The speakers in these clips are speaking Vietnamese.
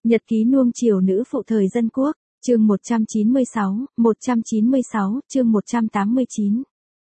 Nhật ký nuông chiều nữ phụ thời dân quốc, chương 196, chương 189.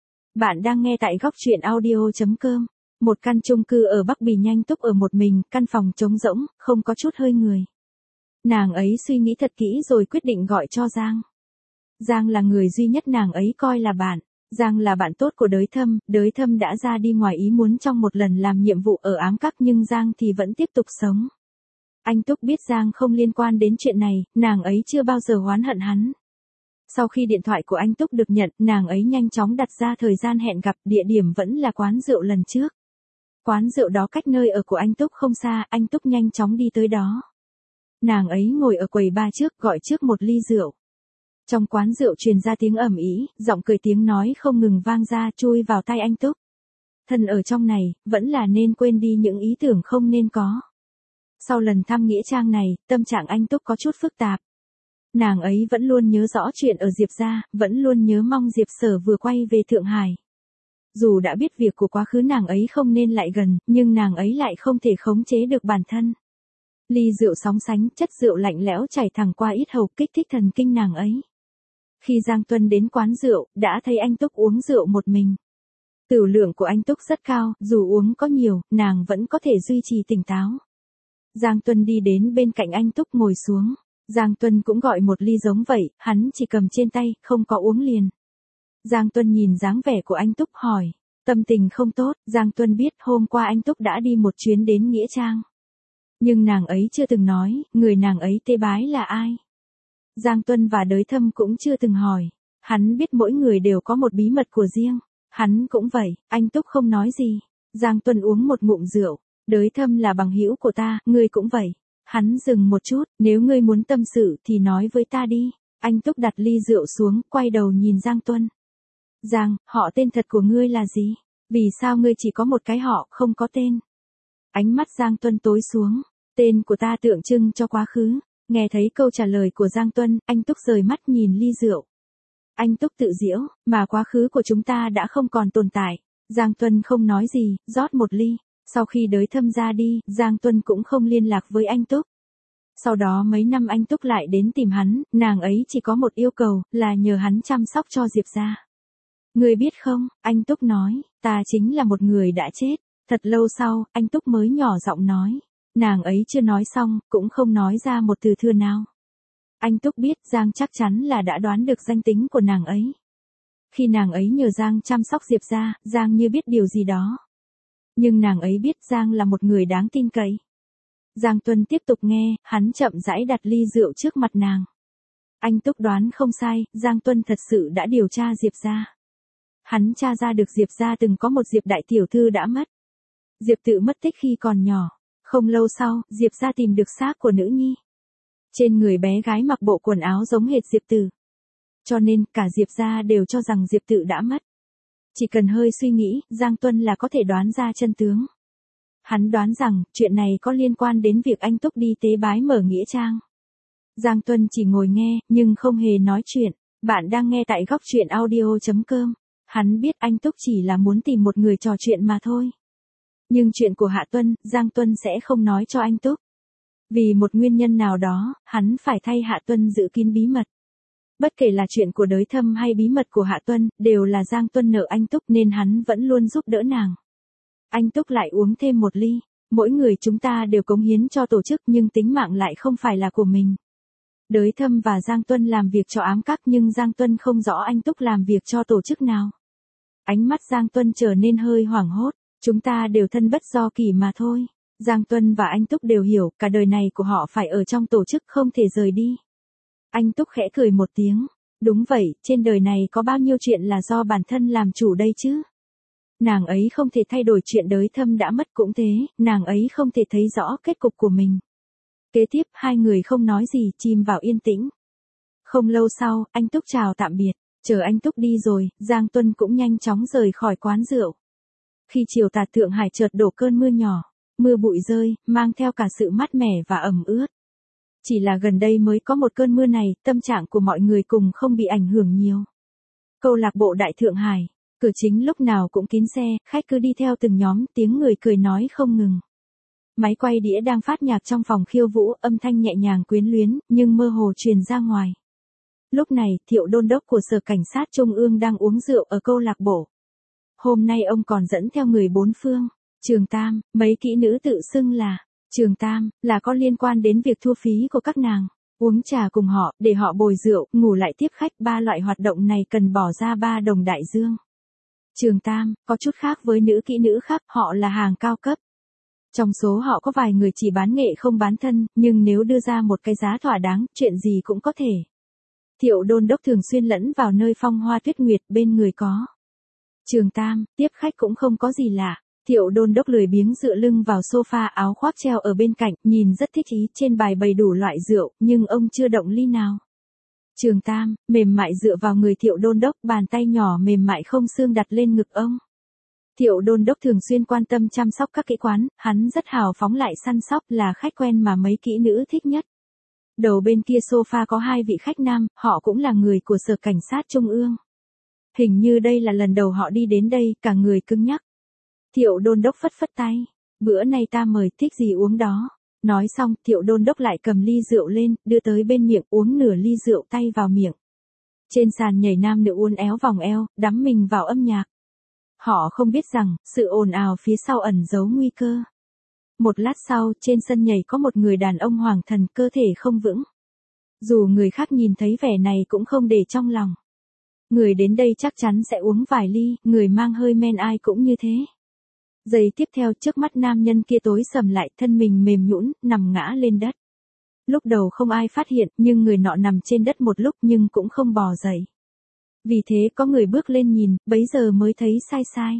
Bạn đang nghe tại góc truyện audio.com. Một căn chung cư ở Bắc Bì Nhanh Túc ở một mình, căn phòng trống rỗng, không có chút hơi người. Nàng ấy suy nghĩ thật kỹ rồi quyết định gọi cho Giang. Giang là người duy nhất nàng ấy coi là bạn. Giang là bạn tốt của Đới Thâm đã ra đi ngoài ý muốn trong một lần làm nhiệm vụ ở ám các nhưng Giang thì vẫn tiếp tục sống. Anh Túc biết Giang không liên quan đến chuyện này, nàng ấy chưa bao giờ oán hận hắn. Sau khi điện thoại của anh Túc được nhận, nàng ấy nhanh chóng đặt ra thời gian hẹn gặp, địa điểm vẫn là quán rượu lần trước. Quán rượu đó cách nơi ở của anh Túc không xa, anh Túc nhanh chóng đi tới đó. Nàng ấy ngồi ở quầy bar trước, gọi trước một ly rượu. Trong quán rượu truyền ra tiếng ầm ĩ, giọng cười tiếng nói không ngừng vang ra chui vào tai anh Túc. Thân ở trong này, vẫn là nên quên đi những ý tưởng không nên có. Sau lần thăm nghĩa trang này, tâm trạng anh Túc có chút phức tạp. Nàng ấy vẫn luôn nhớ rõ chuyện ở Diệp gia, vẫn luôn nhớ mong Diệp Sở vừa quay về Thượng Hải. Dù đã biết việc của quá khứ nàng ấy không nên lại gần, nhưng nàng ấy lại không thể khống chế được bản thân. Ly rượu sóng sánh, chất rượu lạnh lẽo chảy thẳng qua yết hầu kích thích thần kinh nàng ấy. Khi Giang Tuân đến quán rượu, đã thấy anh Túc uống rượu một mình. Tửu lượng của anh Túc rất cao, dù uống có nhiều, nàng vẫn có thể duy trì tỉnh táo. Giang Tuân đi đến bên cạnh anh Túc ngồi xuống. Giang Tuân cũng gọi một ly giống vậy, hắn chỉ cầm trên tay, không có uống liền. Giang Tuân nhìn dáng vẻ của anh Túc hỏi. Tâm tình không tốt, Giang Tuân biết hôm qua anh Túc đã đi một chuyến đến nghĩa trang. Nhưng nàng ấy chưa từng nói, người nàng ấy tế bái là ai. Giang Tuân và Đới Thâm cũng chưa từng hỏi. Hắn biết mỗi người đều có một bí mật của riêng. Hắn cũng vậy, anh Túc không nói gì. Giang Tuân uống một ngụm rượu. Đới Thâm là bằng hữu của ta, ngươi cũng vậy. Hắn dừng một chút, nếu ngươi muốn tâm sự thì nói với ta đi. Anh Túc đặt ly rượu xuống, quay đầu nhìn Giang Tuân. Giang, họ tên thật của ngươi là gì? Vì sao ngươi chỉ có một cái họ, không có tên? Ánh mắt Giang Tuân tối xuống. Tên của ta tượng trưng cho quá khứ. Nghe thấy câu trả lời của Giang Tuân, anh Túc rời mắt nhìn ly rượu. Anh Túc tự giễu, mà quá khứ của chúng ta đã không còn tồn tại. Giang Tuân không nói gì, rót một ly. Sau khi Đới Thâm ra đi, Giang Tuân cũng không liên lạc với anh Túc. Sau đó mấy năm anh Túc lại đến tìm hắn, nàng ấy chỉ có một yêu cầu, là nhờ hắn chăm sóc cho Diệp gia. Ngươi biết không, anh Túc nói, ta chính là một người đã chết. Thật lâu sau, anh Túc mới nhỏ giọng nói. Nàng ấy chưa nói xong, cũng không nói ra một từ thừa nào. Anh Túc biết Giang chắc chắn là đã đoán được danh tính của nàng ấy. Khi nàng ấy nhờ Giang chăm sóc Diệp gia, Giang như biết điều gì đó. Nhưng nàng ấy biết Giang là một người đáng tin cậy. Giang Tuân tiếp tục nghe, hắn chậm rãi đặt ly rượu trước mặt nàng. Anh Túc đoán không sai, Giang Tuân thật sự đã điều tra Diệp gia. Hắn tra ra được Diệp gia từng có một Diệp đại tiểu thư đã mất. Diệp Tự mất tích khi còn nhỏ. Không lâu sau, Diệp gia tìm được xác của nữ nhi. Trên người bé gái mặc bộ quần áo giống hệt Diệp Tử. Cho nên, cả Diệp gia đều cho rằng Diệp Tự đã mất. Chỉ cần hơi suy nghĩ, Giang Tuân là có thể đoán ra chân tướng. Hắn đoán rằng, chuyện này có liên quan đến việc anh Túc đi tế bái mở nghĩa trang. Giang Tuân chỉ ngồi nghe, nhưng không hề nói chuyện. Bạn đang nghe tại góc truyện audio.com. Hắn biết anh Túc chỉ là muốn tìm một người trò chuyện mà thôi. Nhưng chuyện của Hạ Tuân, Giang Tuân sẽ không nói cho anh Túc. Vì một nguyên nhân nào đó, hắn phải thay Hạ Tuân giữ kín bí mật. Bất kể là chuyện của Đới Thâm hay bí mật của Hạ Tuân, đều là Giang Tuân nợ anh Túc nên hắn vẫn luôn giúp đỡ nàng. Anh Túc lại uống thêm một ly. Mỗi người chúng ta đều cống hiến cho tổ chức nhưng tính mạng lại không phải là của mình. Đới Thâm và Giang Tuân làm việc cho ám các nhưng Giang Tuân không rõ anh Túc làm việc cho tổ chức nào. Ánh mắt Giang Tuân trở nên hơi hoảng hốt. Chúng ta đều thân bất do kỷ mà thôi. Giang Tuân và anh Túc đều hiểu, cả đời này của họ phải ở trong tổ chức không thể rời đi. Anh Túc khẽ cười một tiếng. Đúng vậy, trên đời này có bao nhiêu chuyện là do bản thân làm chủ đây chứ? Nàng ấy không thể thay đổi chuyện Đới Thâm đã mất cũng thế, nàng ấy không thể thấy rõ kết cục của mình. Kế tiếp, hai người không nói gì, chìm vào yên tĩnh. Không lâu sau, anh Túc chào tạm biệt. Chờ anh Túc đi rồi, Giang Tuân cũng nhanh chóng rời khỏi quán rượu. Khi chiều tà Thượng Hải chợt đổ cơn mưa nhỏ, mưa bụi rơi, mang theo cả sự mát mẻ và ẩm ướt. Chỉ là gần đây mới có một cơn mưa này, tâm trạng của mọi người cùng không bị ảnh hưởng nhiều. Câu lạc bộ Đại Thượng Hải, cửa chính lúc nào cũng kín xe, khách cứ đi theo từng nhóm, tiếng người cười nói không ngừng. Máy quay đĩa đang phát nhạc trong phòng khiêu vũ, âm thanh nhẹ nhàng quyến luyến, nhưng mơ hồ truyền ra ngoài. Lúc này, Thiệu Đôn đốc của Sở Cảnh sát Trung ương đang uống rượu ở câu lạc bộ. Hôm nay ông còn dẫn theo người bốn phương. Trường Tam, mấy kỹ nữ tự xưng là Trường Tam, là có liên quan đến việc thu phí của các nàng. Uống trà cùng họ, để họ bồi rượu, ngủ lại tiếp khách, 3 loại hoạt động này cần bỏ ra 3 đồng đại dương. Trường Tam, có chút khác với nữ kỹ nữ khác, họ là hàng cao cấp. Trong số họ có vài người chỉ bán nghệ không bán thân, nhưng nếu đưa ra một cái giá thỏa đáng, chuyện gì cũng có thể. Thiệu Đôn đốc thường xuyên lẫn vào nơi phong hoa tuyết nguyệt, bên người có Trường Tam, tiếp khách cũng không có gì lạ. Thiệu Đôn đốc lười biếng dựa lưng vào sofa, áo khoác treo ở bên cạnh, nhìn rất thích ý, trên bài bày đủ loại rượu, nhưng ông chưa động ly nào. Trường Tam, mềm mại dựa vào người Thiệu Đôn đốc, bàn tay nhỏ mềm mại không xương đặt lên ngực ông. Thiệu Đôn đốc thường xuyên quan tâm chăm sóc các kỹ quán, hắn rất hào phóng lại săn sóc, là khách quen mà mấy kỹ nữ thích nhất. Đầu bên kia sofa có 2 vị khách nam, họ cũng là người của Sở Cảnh sát Trung ương. Hình như đây là lần đầu họ đi đến đây, cả người cứng nhắc. Thiệu Đôn đốc phất phất tay. Bữa nay ta mời, thích gì uống đó. Nói xong, Thiệu Đôn đốc lại cầm ly rượu lên, đưa tới bên miệng, uống nửa ly rượu, tay vào miệng. Trên sàn nhảy nam nữ uốn éo vòng eo, đắm mình vào âm nhạc. Họ không biết rằng, sự ồn ào phía sau ẩn giấu nguy cơ. Một lát sau, trên sân nhảy có một người đàn ông hoàng thần, cơ thể không vững. Dù người khác nhìn thấy vẻ này cũng không để trong lòng. Người đến đây chắc chắn sẽ uống vài ly, người mang hơi men ai cũng như thế. Giây tiếp theo, trước mắt nam nhân kia tối sầm lại, thân mình mềm nhũn, nằm ngã lên đất. Lúc đầu không ai phát hiện, nhưng người nọ nằm trên đất một lúc nhưng cũng không bò dậy. Vì thế có người bước lên nhìn, bấy giờ mới thấy sai sai.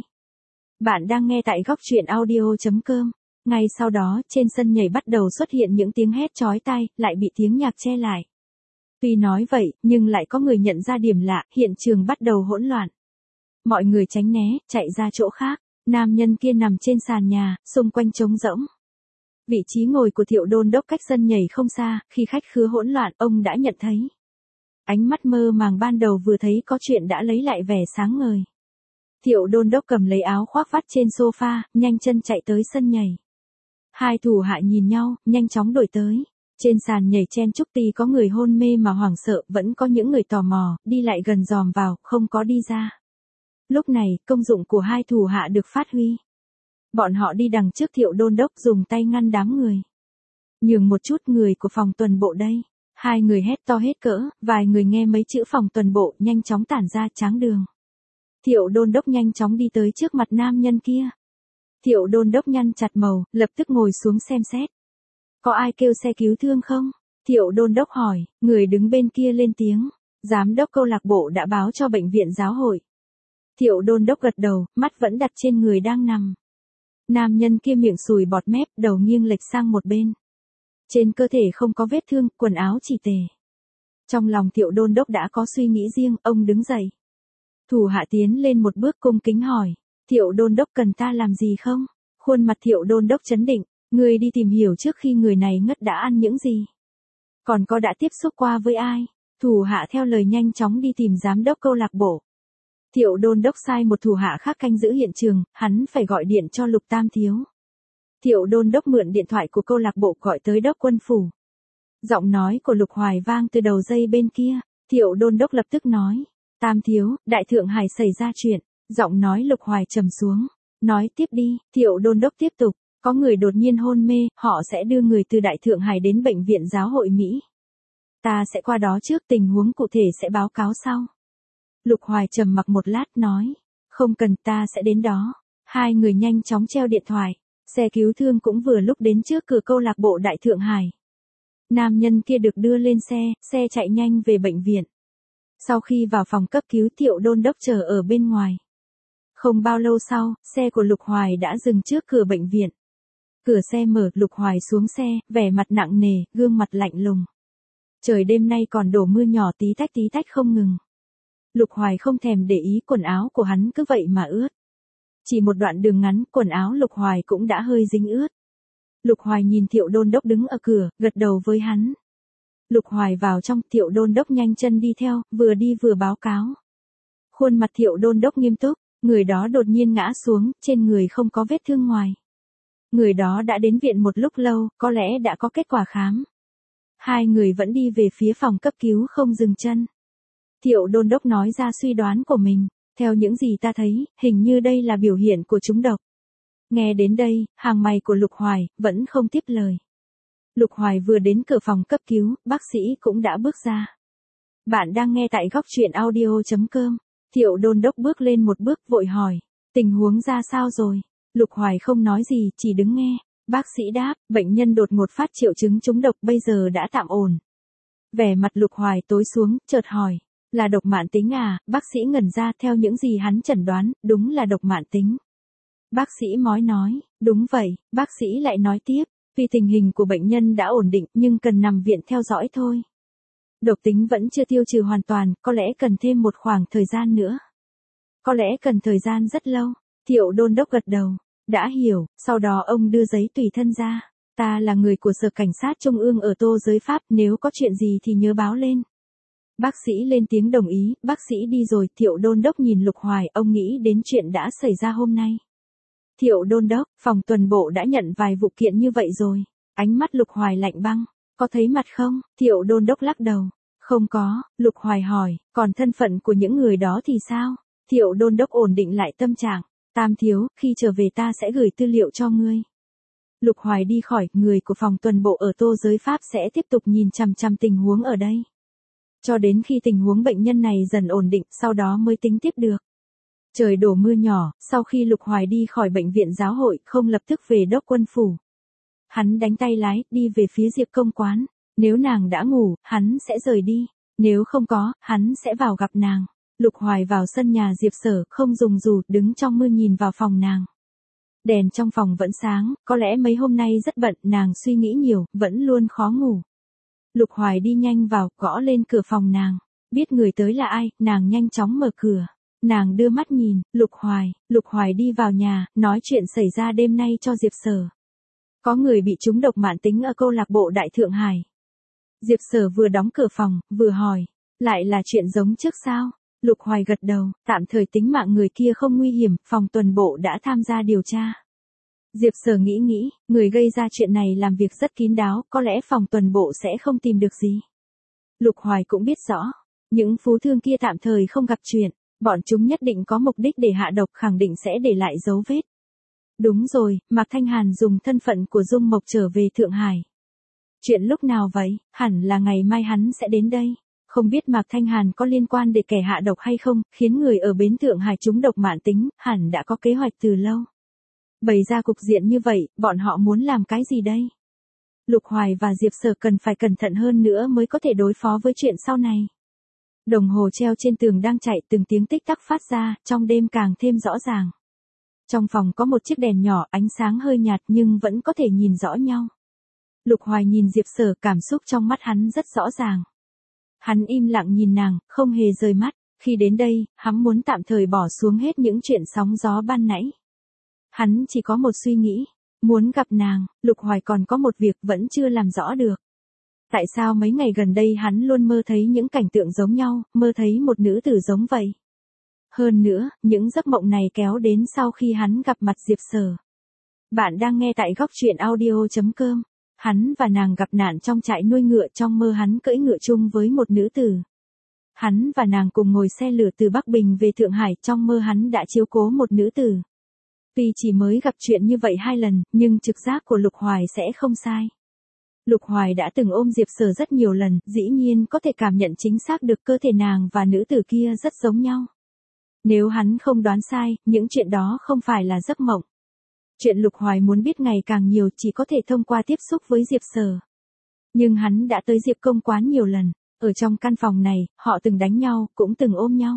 Bạn đang nghe tại góc truyện audio.com. Ngay sau đó, trên sân nhảy bắt đầu xuất hiện những tiếng hét chói tai, lại bị tiếng nhạc che lại. Tuy nói vậy, nhưng lại có người nhận ra điểm lạ, hiện trường bắt đầu hỗn loạn. Mọi người tránh né, chạy ra chỗ khác. Nam nhân kia nằm trên sàn nhà, xung quanh trống rỗng. Vị trí ngồi của Thiệu Đôn đốc cách sân nhảy không xa, khi khách khứa hỗn loạn, ông đã nhận thấy. Ánh mắt mơ màng ban đầu vừa thấy có chuyện đã lấy lại vẻ sáng ngời. Thiệu Đôn đốc cầm lấy áo khoác vắt trên sofa, nhanh chân chạy tới sân nhảy. 2 thủ hạ nhìn nhau, nhanh chóng đuổi tới. Trên sàn nhảy chen chúc, tuy có người hôn mê mà hoảng sợ, vẫn có những người tò mò, đi lại gần dòm vào, không có đi ra. Lúc này, công dụng của 2 thủ hạ được phát huy. Bọn họ đi đằng trước Thiệu Đôn đốc, dùng tay ngăn đám người. Nhường một chút, người của phòng tuần bộ đây. 2 người hét to hết cỡ, vài người nghe mấy chữ phòng tuần bộ, nhanh chóng tản ra tráng đường. Thiệu Đôn đốc nhanh chóng đi tới trước mặt nam nhân kia. Thiệu Đôn đốc nhăn chặt màu, lập tức ngồi xuống xem xét. Có ai kêu xe cứu thương không? Thiệu Đôn đốc hỏi, người đứng bên kia lên tiếng. Giám đốc câu lạc bộ đã báo cho bệnh viện giáo hội. Thiệu Đôn đốc gật đầu, mắt vẫn đặt trên người đang nằm. Nam nhân kia miệng sùi bọt mép, đầu nghiêng lệch sang một bên. Trên cơ thể không có vết thương, quần áo chỉ tề. Trong lòng Thiệu Đôn đốc đã có suy nghĩ riêng, ông đứng dậy. Thủ hạ tiến lên một bước cung kính hỏi, Thiệu Đôn đốc cần ta làm gì không? Khuôn mặt Thiệu Đôn đốc chấn định, người đi tìm hiểu trước khi người này ngất đã ăn những gì. Còn có đã tiếp xúc qua với ai? Thủ hạ theo lời nhanh chóng đi tìm giám đốc câu lạc bộ. Thiệu Đôn đốc sai một thủ hạ khác canh giữ hiện trường, hắn phải gọi điện cho Lục Tam Thiếu. Thiệu Đôn đốc mượn điện thoại của câu lạc bộ gọi tới đốc quân phủ. Giọng nói của Lục Hoài vang từ đầu dây bên kia. Thiệu Đôn đốc lập tức nói, Tam Thiếu, Đại Thượng Hải xảy ra chuyện. Giọng nói Lục Hoài trầm xuống. Nói tiếp đi. Thiệu Đôn đốc tiếp tục, có người đột nhiên hôn mê, họ sẽ đưa người từ Đại Thượng Hải đến bệnh viện giáo hội Mỹ. Ta sẽ qua đó trước, tình huống cụ thể sẽ báo cáo sau. Lục Hoài trầm mặc một lát nói, không cần, ta sẽ đến đó. 2 người nhanh chóng treo điện thoại. Xe cứu thương cũng vừa lúc đến trước cửa câu lạc bộ Đại Thượng Hải. Nam nhân kia được đưa lên xe chạy nhanh về bệnh viện. Sau khi vào phòng cấp cứu, Thiệu Đôn đốc chờ ở bên ngoài. Không bao lâu sau, xe của Lục Hoài đã dừng trước cửa bệnh viện. Cửa xe mở, Lục Hoài xuống xe, vẻ mặt nặng nề, gương mặt lạnh lùng. Trời đêm nay còn đổ mưa nhỏ tí tách không ngừng. Lục Hoài không thèm để ý, quần áo của hắn cứ vậy mà ướt. Chỉ một đoạn đường ngắn, quần áo Lục Hoài cũng đã hơi dính ướt. Lục Hoài nhìn Thiệu Đôn đốc đứng ở cửa, gật đầu với hắn. Lục Hoài vào trong, Thiệu Đôn đốc nhanh chân đi theo, vừa đi vừa báo cáo. Khuôn mặt Thiệu Đôn đốc nghiêm túc, người đó đột nhiên ngã xuống, trên người không có vết thương ngoài. Người đó đã đến viện một lúc lâu, có lẽ đã có kết quả khám. Hai người vẫn đi về phía phòng cấp cứu không dừng chân. Thiệu Đôn Đốc nói ra suy đoán của mình. Theo những gì ta thấy, hình như đây là biểu hiện của trúng độc. Nghe đến đây, hàng mày của Lục Hoài vẫn không tiếp lời. Lục Hoài vừa đến cửa phòng cấp cứu, bác sĩ cũng đã bước ra. Bạn đang nghe tại góc truyện audio.com. Thiệu Đôn Đốc bước lên một bước vội hỏi. Tình huống ra sao rồi? Lục Hoài không nói gì, chỉ đứng nghe. Bác sĩ đáp, bệnh nhân đột ngột phát triệu chứng trúng độc bây giờ đã tạm ổn. Vẻ mặt Lục Hoài tối xuống, chợt hỏi. Là độc mãn tính à? Bác sĩ ngẩn ra, theo những gì hắn chẩn đoán, đúng là độc mãn tính. Bác sĩ mói nói, đúng vậy. Bác sĩ lại nói tiếp, vì tình hình của bệnh nhân đã ổn định nhưng cần nằm viện theo dõi thôi. Độc tính vẫn chưa tiêu trừ hoàn toàn, có lẽ cần thêm một khoảng thời gian nữa. Có lẽ cần thời gian rất lâu. Thiệu Đôn Đốc gật đầu. Đã hiểu, sau đó ông đưa giấy tùy thân ra. Ta là người của Sở Cảnh sát Trung ương ở Tô Giới Pháp, nếu có chuyện gì thì nhớ báo lên. Bác sĩ lên tiếng đồng ý, bác sĩ đi rồi. Thiệu Đôn Đốc nhìn Lục Hoài, ông nghĩ đến chuyện đã xảy ra hôm nay. Thiệu Đôn Đốc, phòng tuần bộ đã nhận vài vụ kiện như vậy rồi. Ánh mắt Lục Hoài lạnh băng. Có thấy mặt không? Thiệu Đôn Đốc lắc đầu. Không có. Lục Hoài hỏi, còn thân phận của những người đó thì sao? Thiệu Đôn Đốc ổn định lại tâm trạng. Tam thiếu, khi trở về ta sẽ gửi tư liệu cho ngươi. Lục Hoài đi khỏi, người của phòng tuần bộ ở Tô Giới Pháp sẽ tiếp tục nhìn chằm chằm tình huống ở đây. Cho đến khi tình huống bệnh nhân này dần ổn định, sau đó mới tính tiếp được. Trời đổ mưa nhỏ, sau khi Lục Hoài đi khỏi bệnh viện giáo hội, không lập tức về đốc quân phủ. Hắn đánh tay lái, đi về phía Diệp Công quán. Nếu nàng đã ngủ, hắn sẽ rời đi. Nếu không có, hắn sẽ vào gặp nàng. Lục Hoài vào sân nhà Diệp Sở, không dùng dù, đứng trong mưa nhìn vào phòng nàng. Đèn trong phòng vẫn sáng, có lẽ mấy hôm nay rất bận, nàng suy nghĩ nhiều, vẫn luôn khó ngủ. Lục Hoài đi nhanh vào, gõ lên cửa phòng nàng. Biết người tới là ai, nàng nhanh chóng mở cửa. Nàng đưa mắt nhìn, Lục Hoài đi vào nhà, nói chuyện xảy ra đêm nay cho Diệp Sở. Có người bị trúng độc mãn tính ở câu lạc bộ Đại Thượng Hải. Diệp Sở vừa đóng cửa phòng, vừa hỏi, lại là chuyện giống trước sao? Lục Hoài gật đầu, tạm thời tính mạng người kia không nguy hiểm, phòng tuần bộ đã tham gia điều tra. Diệp Sở nghĩ, người gây ra chuyện này làm việc rất kín đáo, có lẽ phòng tuần bộ sẽ không tìm được gì. Lục Hoài cũng biết rõ, những phú thương kia tạm thời không gặp chuyện, bọn chúng nhất định có mục đích để hạ độc, khẳng định sẽ để lại dấu vết. Đúng rồi, Mạc Thanh Hàn dùng thân phận của Dung Mộc trở về Thượng Hải. Chuyện lúc nào vậy? Hẳn là ngày mai hắn sẽ đến đây. Không biết Mạc Thanh Hàn có liên quan để kẻ hạ độc hay không, khiến người ở bến Thượng Hải trúng độc mãn tính, hẳn đã có kế hoạch từ lâu. Bày ra cục diện như vậy, bọn họ muốn làm cái gì đây? Lục Hoài và Diệp Sở cần phải cẩn thận hơn nữa mới có thể đối phó với chuyện sau này. Đồng hồ treo trên tường đang chạy, từng tiếng tích tắc phát ra, trong đêm càng thêm rõ ràng. Trong phòng có một chiếc đèn nhỏ, ánh sáng hơi nhạt nhưng vẫn có thể nhìn rõ nhau. Lục Hoài nhìn Diệp Sở, cảm xúc trong mắt hắn rất rõ ràng. Hắn im lặng nhìn nàng, không hề rời mắt. Khi đến đây, hắn muốn tạm thời bỏ xuống hết những chuyện sóng gió ban nãy. Hắn chỉ có một suy nghĩ, muốn gặp nàng. Lục Hoài còn có một việc vẫn chưa làm rõ được. Tại sao mấy ngày gần đây hắn luôn mơ thấy những cảnh tượng giống nhau, mơ thấy một nữ tử giống vậy? Hơn nữa, những giấc mộng này kéo đến sau khi hắn gặp mặt Diệp Sở. Bạn đang nghe tại góc truyện audio.com. Hắn và nàng gặp nạn trong trại nuôi ngựa, trong mơ hắn cưỡi ngựa chung với một nữ tử. Hắn và nàng cùng ngồi xe lửa từ Bắc Bình về Thượng Hải, trong mơ hắn đã chiếu cố một nữ tử. Tuy chỉ mới gặp chuyện như vậy 2 lần, nhưng trực giác của Lục Hoài sẽ không sai. Lục Hoài đã từng ôm Diệp Sở rất nhiều lần, dĩ nhiên có thể cảm nhận chính xác được cơ thể nàng và nữ tử kia rất giống nhau. Nếu hắn không đoán sai, những chuyện đó không phải là giấc mộng. Chuyện Lục Hoài muốn biết ngày càng nhiều chỉ có thể thông qua tiếp xúc với Diệp Sở. Nhưng hắn đã tới Diệp Công quán nhiều lần, ở trong căn phòng này, họ từng đánh nhau, cũng từng ôm nhau.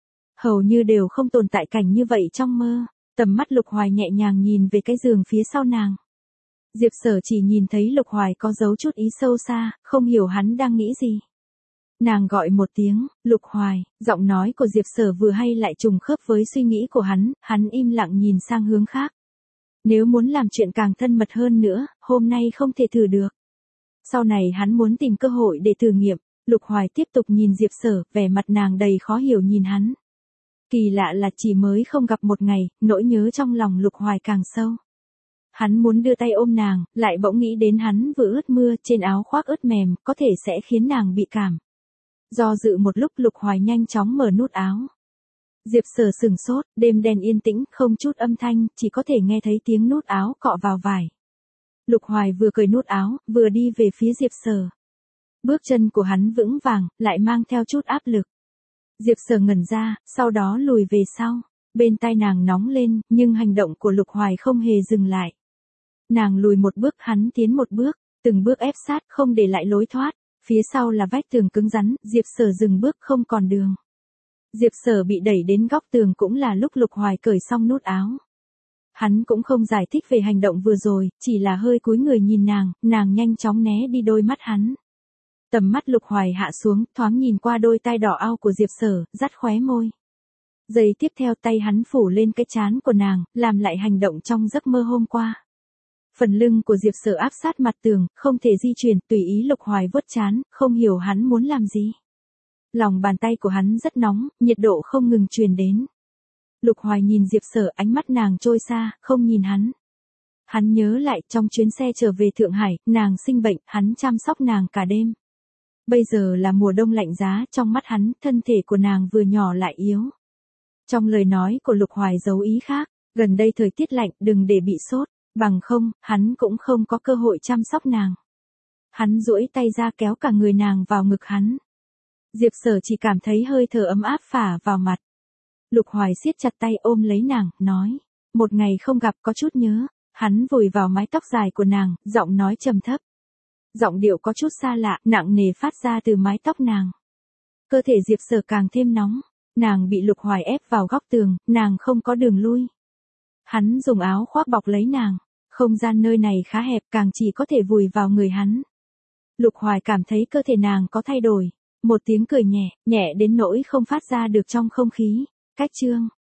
Hầu như đều không tồn tại cảnh như vậy trong mơ. Tầm mắt Lục Hoài nhẹ nhàng nhìn về cái giường phía sau nàng. Diệp Sở chỉ nhìn thấy Lục Hoài có giấu chút ý sâu xa, không hiểu hắn đang nghĩ gì. Nàng gọi một tiếng, Lục Hoài, giọng nói của Diệp Sở vừa hay lại trùng khớp với suy nghĩ của hắn im lặng nhìn sang hướng khác. Nếu muốn làm chuyện càng thân mật hơn nữa, hôm nay không thể thử được. Sau này hắn muốn tìm cơ hội để thử nghiệm. Lục Hoài tiếp tục nhìn Diệp Sở, vẻ mặt nàng đầy khó hiểu nhìn hắn. Kỳ lạ là chỉ mới không gặp một ngày, nỗi nhớ trong lòng Lục Hoài càng sâu. Hắn muốn đưa tay ôm nàng, lại bỗng nghĩ đến hắn vừa ướt mưa, trên áo khoác ướt mềm, có thể sẽ khiến nàng bị cảm. Do dự một lúc Lục Hoài nhanh chóng mở nút áo. Diệp Sở sừng sốt, đêm đen yên tĩnh, không chút âm thanh, chỉ có thể nghe thấy tiếng nút áo cọ vào vải. Lục Hoài vừa cởi nút áo, vừa đi về phía Diệp Sở. Bước chân của hắn vững vàng, lại mang theo chút áp lực. Diệp Sở ngẩn ra, sau đó lùi về sau. Bên tai nàng nóng lên, nhưng hành động của Lục Hoài không hề dừng lại. Nàng lùi một bước, hắn tiến một bước, từng bước ép sát, không để lại lối thoát. Phía sau là vách tường cứng rắn, Diệp Sở dừng bước không còn đường. Diệp Sở bị đẩy đến góc tường cũng là lúc Lục Hoài cởi xong nút áo. Hắn cũng không giải thích về hành động vừa rồi, chỉ là hơi cúi người nhìn nàng nhanh chóng né đi đôi mắt hắn. Tầm mắt Lục Hoài hạ xuống, thoáng nhìn qua đôi tai đỏ ao của Diệp Sở, dắt khóe môi. Giây tiếp theo tay hắn phủ lên cái trán của nàng, làm lại hành động trong giấc mơ hôm qua. Phần lưng của Diệp Sở áp sát mặt tường, không thể di chuyển, tùy ý Lục Hoài vuốt trán, không hiểu hắn muốn làm gì. Lòng bàn tay của hắn rất nóng, nhiệt độ không ngừng truyền đến. Lục Hoài nhìn Diệp Sở, ánh mắt nàng trôi xa, không nhìn hắn. Hắn nhớ lại trong chuyến xe trở về Thượng Hải, nàng sinh bệnh, hắn chăm sóc nàng cả đêm. Bây giờ là mùa đông lạnh giá, trong mắt hắn, thân thể của nàng vừa nhỏ lại yếu. Trong lời nói của Lục Hoài giấu ý khác, gần đây thời tiết lạnh, đừng để bị sốt, bằng không, hắn cũng không có cơ hội chăm sóc nàng. Hắn duỗi tay ra kéo cả người nàng vào ngực hắn. Diệp Sở chỉ cảm thấy hơi thở ấm áp phả vào mặt. Lục Hoài siết chặt tay ôm lấy nàng, nói, một ngày không gặp có chút nhớ, hắn vùi vào mái tóc dài của nàng, giọng nói trầm thấp. Giọng điệu có chút xa lạ, nặng nề phát ra từ mái tóc nàng. Cơ thể Diệp Sở càng thêm nóng, nàng bị Lục Hoài ép vào góc tường, nàng không có đường lui. Hắn dùng áo khoác bọc lấy nàng, không gian nơi này khá hẹp, càng chỉ có thể vùi vào người hắn. Lục Hoài cảm thấy cơ thể nàng có thay đổi, một tiếng cười nhẹ, nhẹ đến nỗi không phát ra được trong không khí. Cách chương